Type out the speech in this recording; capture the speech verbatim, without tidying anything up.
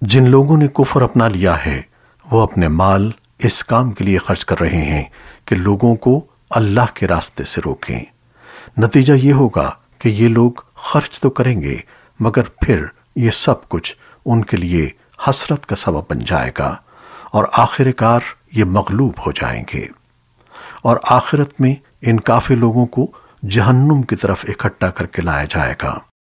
जिन लोगों ने कुफ्र अपना लिया है वो अपने माल इस काम के लिए खर्च कर रहे हैं कि लोगों को अल्लाह के रास्ते से रोकें। नतीजा ये होगा कि ये लोग खर्च तो करेंगे मगर फिर ये सब कुछ उनके लिए हसरत का सबब बन जाएगा और आखिरकार ये मगलूब हो जाएंगे और आखिरत में इन काफिर लोगों को जहन्नुम की तरफ इकट्ठा करके लाया जाएगा।